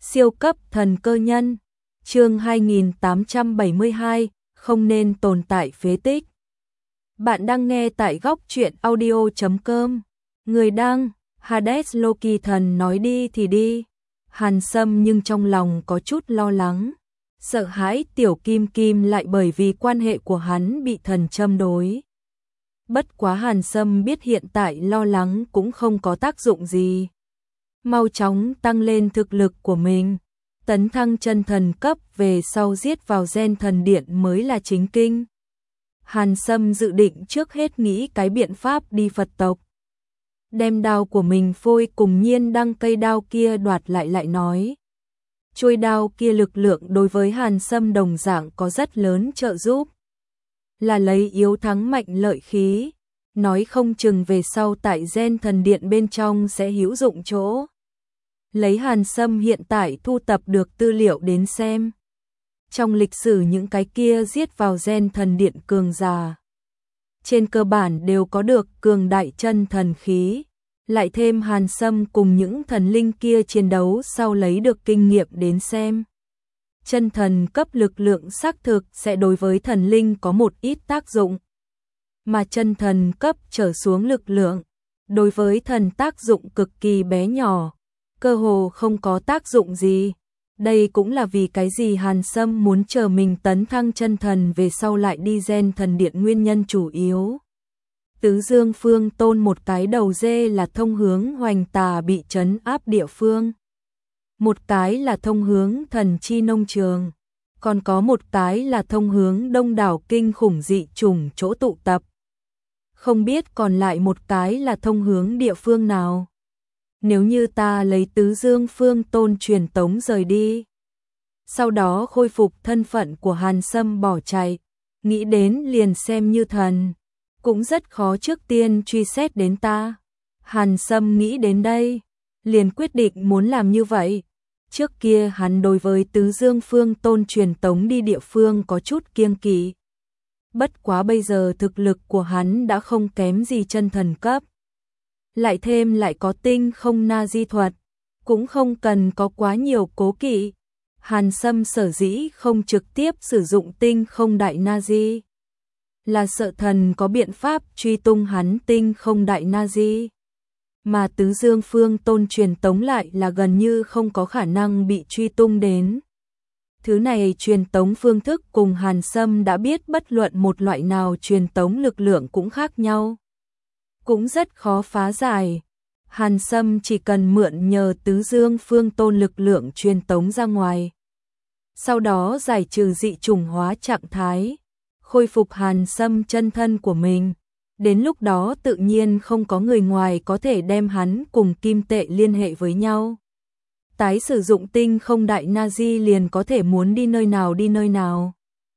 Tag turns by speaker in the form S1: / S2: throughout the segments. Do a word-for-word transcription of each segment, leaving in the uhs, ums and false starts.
S1: Siêu cấp thần cơ nhân, chương hai nghìn tám trăm bảy mươi hai, không nên tồn tại phế tích. Bạn đang nghe tại góc truyện audio chấm com. Người đăng, Hades Loki thần nói đi thì đi. Hàn Sâm nhưng trong lòng có chút lo lắng, sợ hãi tiểu Kim Kim lại bởi vì quan hệ của hắn bị thần châm đối. Bất quá Hàn Sâm biết hiện tại lo lắng cũng không có tác dụng gì. Mau chóng tăng lên thực lực của mình, tấn thăng chân thần cấp về sau giết vào gen thần điện mới là chính kinh. Hàn Sâm dự định trước hết nghĩ cái biện pháp đi Phật tộc. Đem đao của mình phôi cùng Nhiên Đăng cây đao kia đoạt lại lại nói. Chuôi đao kia lực lượng đối với Hàn Sâm đồng dạng có rất lớn trợ giúp. Là lấy yếu thắng mạnh lợi khí, nói không chừng về sau tại gen thần điện bên trong sẽ hữu dụng chỗ. Lấy Hàn Sâm hiện tại thu tập được tư liệu đến xem. Trong lịch sử những cái kia giết vào gen thần điện cường giả, trên cơ bản đều có được cường đại chân thần khí. Lại thêm Hàn Sâm cùng những thần linh kia chiến đấu sau lấy được kinh nghiệm đến xem. Chân thần cấp lực lượng xác thực sẽ đối với thần linh có một ít tác dụng. Mà chân thần cấp trở xuống lực lượng, đối với thần tác dụng cực kỳ bé nhỏ, cơ hồ không có tác dụng gì. Đây cũng là vì cái gì Hàn Sâm muốn chờ mình tấn thăng chân thần về sau lại đi gen thần điện nguyên nhân chủ yếu. Tứ Dương Phương Tôn một cái đầu dê là thông hướng Hoành Tà bị trấn áp địa phương. Một cái là thông hướng thần chi nông trường. Còn có một cái là thông hướng đông đảo kinh khủng dị chủng chỗ tụ tập. Không biết còn lại một cái là thông hướng địa phương nào. Nếu như ta lấy Tứ Dương Phương Tôn truyền tống rời đi, sau đó khôi phục thân phận của Hàn Sâm bỏ chạy, nghĩ đến liền xem như thần, cũng rất khó trước tiên truy xét đến ta. Hàn Sâm nghĩ đến đây, liền quyết định muốn làm như vậy. Trước kia hắn đối với Tứ Dương Phương Tôn truyền tống đi địa phương có chút kiêng kỵ. Bất quá bây giờ thực lực của hắn đã không kém gì chân thần cấp. Lại thêm lại có tinh không na di thuật, cũng không cần có quá nhiều cố kỵ. Hàn Sâm sở dĩ không trực tiếp sử dụng tinh không đại na di, là sợ thần có biện pháp truy tung hắn tinh không đại na di. Mà Tứ Dương Phương Tôn truyền tống lại là gần như không có khả năng bị truy tung đến. Thứ này truyền tống phương thức cùng Hàn Sâm đã biết bất luận một loại nào truyền tống lực lượng cũng khác nhau. Cũng rất khó phá giải. Hàn Sâm chỉ cần mượn nhờ Tứ Dương Phương Tôn lực lượng truyền tống ra ngoài. Sau đó giải trừ dị chủng hóa trạng thái, khôi phục Hàn Sâm chân thân của mình. Đến lúc đó tự nhiên không có người ngoài có thể đem hắn cùng kim tệ liên hệ với nhau. Tái sử dụng tinh không đại Nazi liền có thể muốn đi nơi nào đi nơi nào.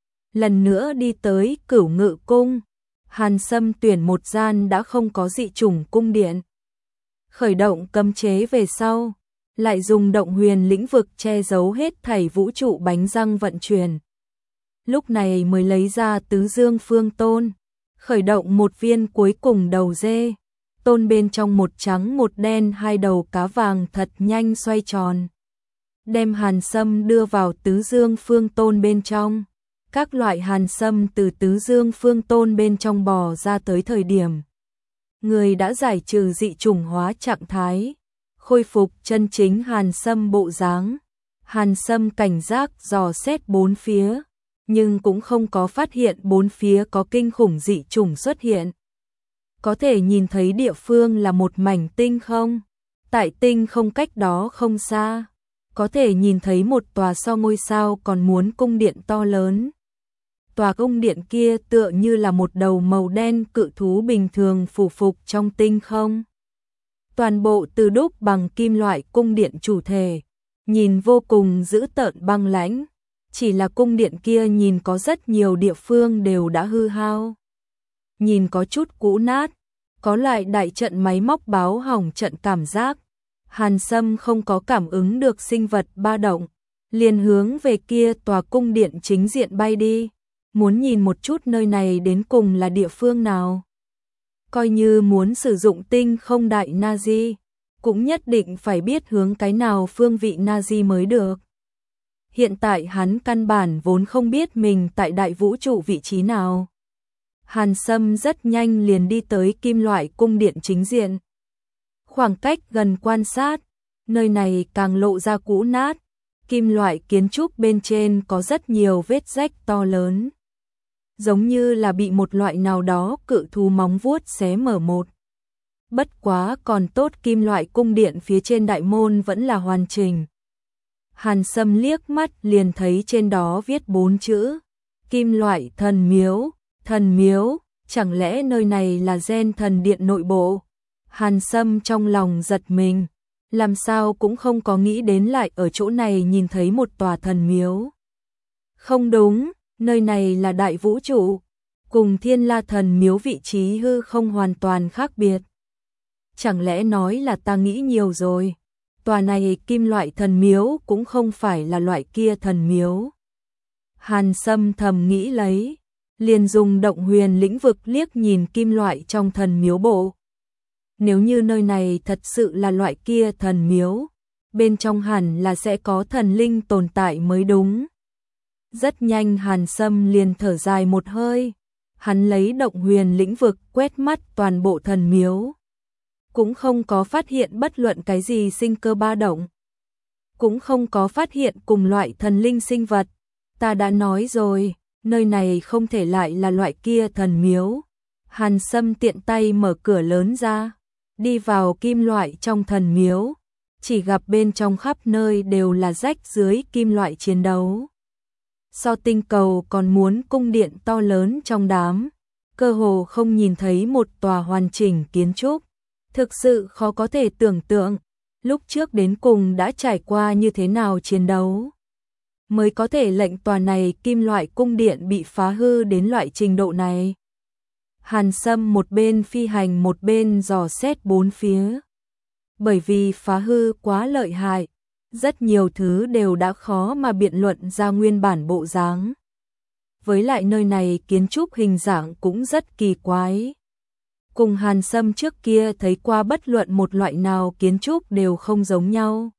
S1: Lần nữa đi tới Cửu Ngự Cung, Hàn Sâm tuyển một gian đã không có dị chủng cung điện. Khởi động cấm chế về sau, lại dùng động huyền lĩnh vực che giấu hết thảy vũ trụ bánh răng vận chuyển. Lúc này mới lấy ra Tứ Dương Phương Tôn, khởi động một viên cuối cùng đầu dê. Tôn bên trong một trắng một đen hai đầu cá vàng thật nhanh xoay tròn. Đem Hàn Sâm đưa vào Tứ Dương Phương Tôn bên trong. Các loại Hàn Sâm từ Tứ Dương Phương Tôn bên trong bò ra tới thời điểm, người đã giải trừ dị chủng hóa trạng thái, khôi phục chân chính Hàn Sâm bộ dáng. Hàn Sâm cảnh giác dò xét bốn phía, nhưng cũng không có phát hiện bốn phía có kinh khủng dị chủng xuất hiện. Có thể nhìn thấy địa phương là một mảnh tinh không. Tại tinh không cách đó không xa, có thể nhìn thấy một tòa so ngôi sao còn muốn cung điện to lớn. Tòa cung điện kia tựa như là một đầu màu đen cự thú bình thường phủ phục trong tinh không. Toàn bộ từ đúc bằng kim loại cung điện chủ thể, nhìn vô cùng dữ tợn băng lãnh. Chỉ là cung điện kia nhìn có rất nhiều địa phương đều đã hư hao. Nhìn có chút cũ nát, có loại đại trận máy móc báo hỏng trận cảm giác. Hàn Sâm không có cảm ứng được sinh vật ba động, liền hướng về kia tòa cung điện chính diện bay đi. Muốn nhìn một chút nơi này đến cùng là địa phương nào. Coi như muốn sử dụng tinh không đại Nazi, cũng nhất định phải biết hướng cái nào phương vị Nazi mới được. Hiện tại hắn căn bản vốn không biết mình tại đại vũ trụ vị trí nào. Hàn Sâm rất nhanh liền đi tới kim loại cung điện chính diện. Khoảng cách gần quan sát, nơi này càng lộ ra cũ nát, kim loại kiến trúc bên trên có rất nhiều vết rách to lớn. Giống như là bị một loại nào đó cự thú móng vuốt xé mở một. Bất quá còn tốt kim loại cung điện phía trên đại môn vẫn là hoàn chỉnh. Hàn Sâm liếc mắt liền thấy trên đó viết bốn chữ, kim loại thần miếu, thần miếu, chẳng lẽ nơi này là gen thần điện nội bộ? Hàn Sâm trong lòng giật mình, làm sao cũng không có nghĩ đến lại ở chỗ này nhìn thấy một tòa thần miếu. Không đúng, nơi này là đại vũ trụ, cùng Thiên La thần miếu vị trí hư không hoàn toàn khác biệt. Chẳng lẽ nói là ta nghĩ nhiều rồi? Tòa này kim loại thần miếu cũng không phải là loại kia thần miếu. Hàn Sâm thầm nghĩ lấy, liền dùng động huyền lĩnh vực liếc nhìn kim loại trong thần miếu bộ. Nếu như nơi này thật sự là loại kia thần miếu, bên trong hẳn là sẽ có thần linh tồn tại mới đúng. Rất nhanh Hàn Sâm liền thở dài một hơi, hắn lấy động huyền lĩnh vực quét mắt toàn bộ thần miếu. Cũng không có phát hiện bất luận cái gì sinh cơ ba động. Cũng không có phát hiện cùng loại thần linh sinh vật. Ta đã nói rồi, nơi này không thể lại là loại kia thần miếu. Hàn Sâm tiện tay mở cửa lớn ra, đi vào kim loại trong thần miếu, chỉ gặp bên trong khắp nơi đều là rách dưới kim loại chiến đấu. So tinh cầu còn muốn cung điện to lớn trong đám, cơ hồ không nhìn thấy một tòa hoàn chỉnh kiến trúc. Thực sự khó có thể tưởng tượng, lúc trước đến cùng đã trải qua như thế nào chiến đấu, mới có thể lệnh tòa này kim loại cung điện bị phá hư đến loại trình độ này. Hàn Sâm một bên phi hành một bên dò xét bốn phía. Bởi vì phá hư quá lợi hại, rất nhiều thứ đều đã khó mà biện luận ra nguyên bản bộ dáng. Với lại nơi này kiến trúc hình dạng cũng rất kỳ quái. Cùng Hàn Sâm trước kia thấy qua bất luận một loại nào kiến trúc đều không giống nhau.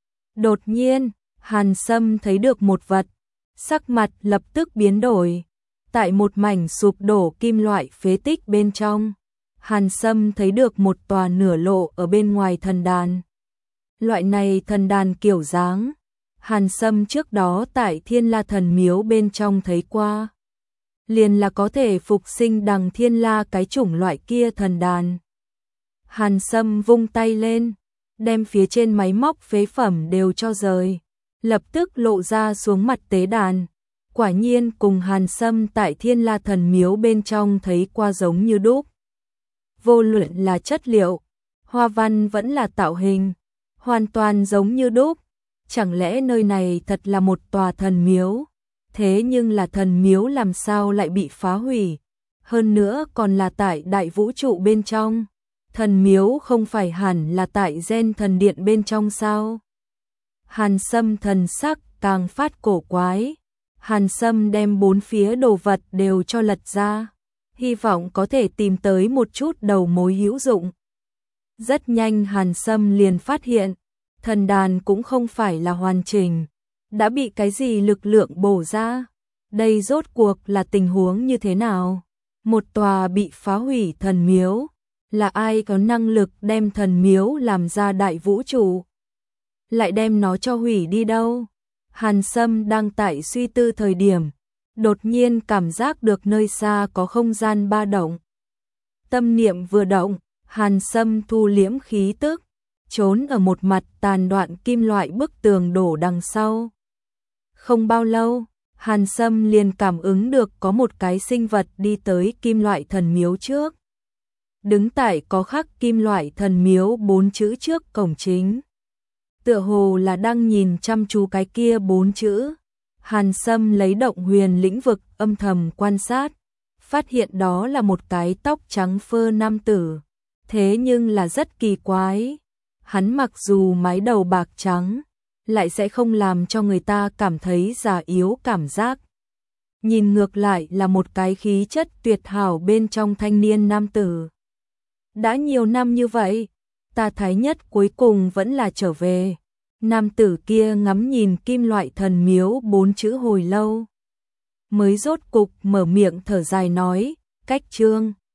S1: Đột nhiên, Hàn Sâm thấy được một vật, sắc mặt lập tức biến đổi. Tại một mảnh sụp đổ kim loại phế tích bên trong, Hàn Sâm thấy được một tòa nửa lộ ở bên ngoài thần đàn. Loại này thần đàn kiểu dáng, Hàn Sâm trước đó tại Thiên La thần miếu bên trong thấy qua. Liền là có thể phục sinh đằng Thiên La cái chủng loại kia thần đàn. Hàn Sâm vung tay lên, đem phía trên máy móc phế phẩm đều cho rời, lập tức lộ ra xuống mặt tế đàn. Quả nhiên cùng Hàn Sâm tại Thiên La thần miếu bên trong thấy qua giống như đúc. Vô luận là chất liệu, hoa văn vẫn là tạo hình, hoàn toàn giống như đúc. Chẳng lẽ nơi này thật là một tòa thần miếu? Thế nhưng là thần miếu làm sao lại bị phá hủy? Hơn nữa còn là tại đại vũ trụ bên trong. Thần miếu không phải hẳn là tại gen thần điện bên trong sao? Hàn Sâm thần sắc càng phát cổ quái. Hàn Sâm đem bốn phía đồ vật đều cho lật ra, hy vọng có thể tìm tới một chút đầu mối hữu dụng. Rất nhanh Hàn Sâm liền phát hiện, thần đàn cũng không phải là hoàn chỉnh, đã bị cái gì lực lượng bổ ra. Đây rốt cuộc là tình huống như thế nào? Một tòa bị phá hủy thần miếu, là ai có năng lực đem thần miếu làm ra đại vũ trụ? Lại đem nó cho hủy đi đâu? Hàn Sâm đang tại suy tư thời điểm, đột nhiên cảm giác được nơi xa có không gian ba động. Tâm niệm vừa động, Hàn Sâm thu liễm khí tức, trốn ở một mặt tàn đoạn kim loại bức tường đổ đằng sau. Không bao lâu, Hàn Sâm liền cảm ứng được có một cái sinh vật đi tới kim loại thần miếu trước. Đứng tại có khắc kim loại thần miếu bốn chữ trước cổng chính. Tựa hồ là đang nhìn chăm chú cái kia bốn chữ. Hàn Sâm lấy động huyền lĩnh vực âm thầm quan sát, phát hiện đó là một cái tóc trắng phơ nam tử. Thế nhưng là rất kỳ quái. Hắn mặc dù mái đầu bạc trắng, lại sẽ không làm cho người ta cảm thấy già yếu cảm giác. Nhìn ngược lại là một cái khí chất tuyệt hảo bên trong thanh niên nam tử. Đã nhiều năm như vậy, ta thái nhất cuối cùng vẫn là trở về. Nam tử kia ngắm nhìn kim loại thần miếu bốn chữ hồi lâu, mới rốt cục mở miệng thở dài nói, cách trương.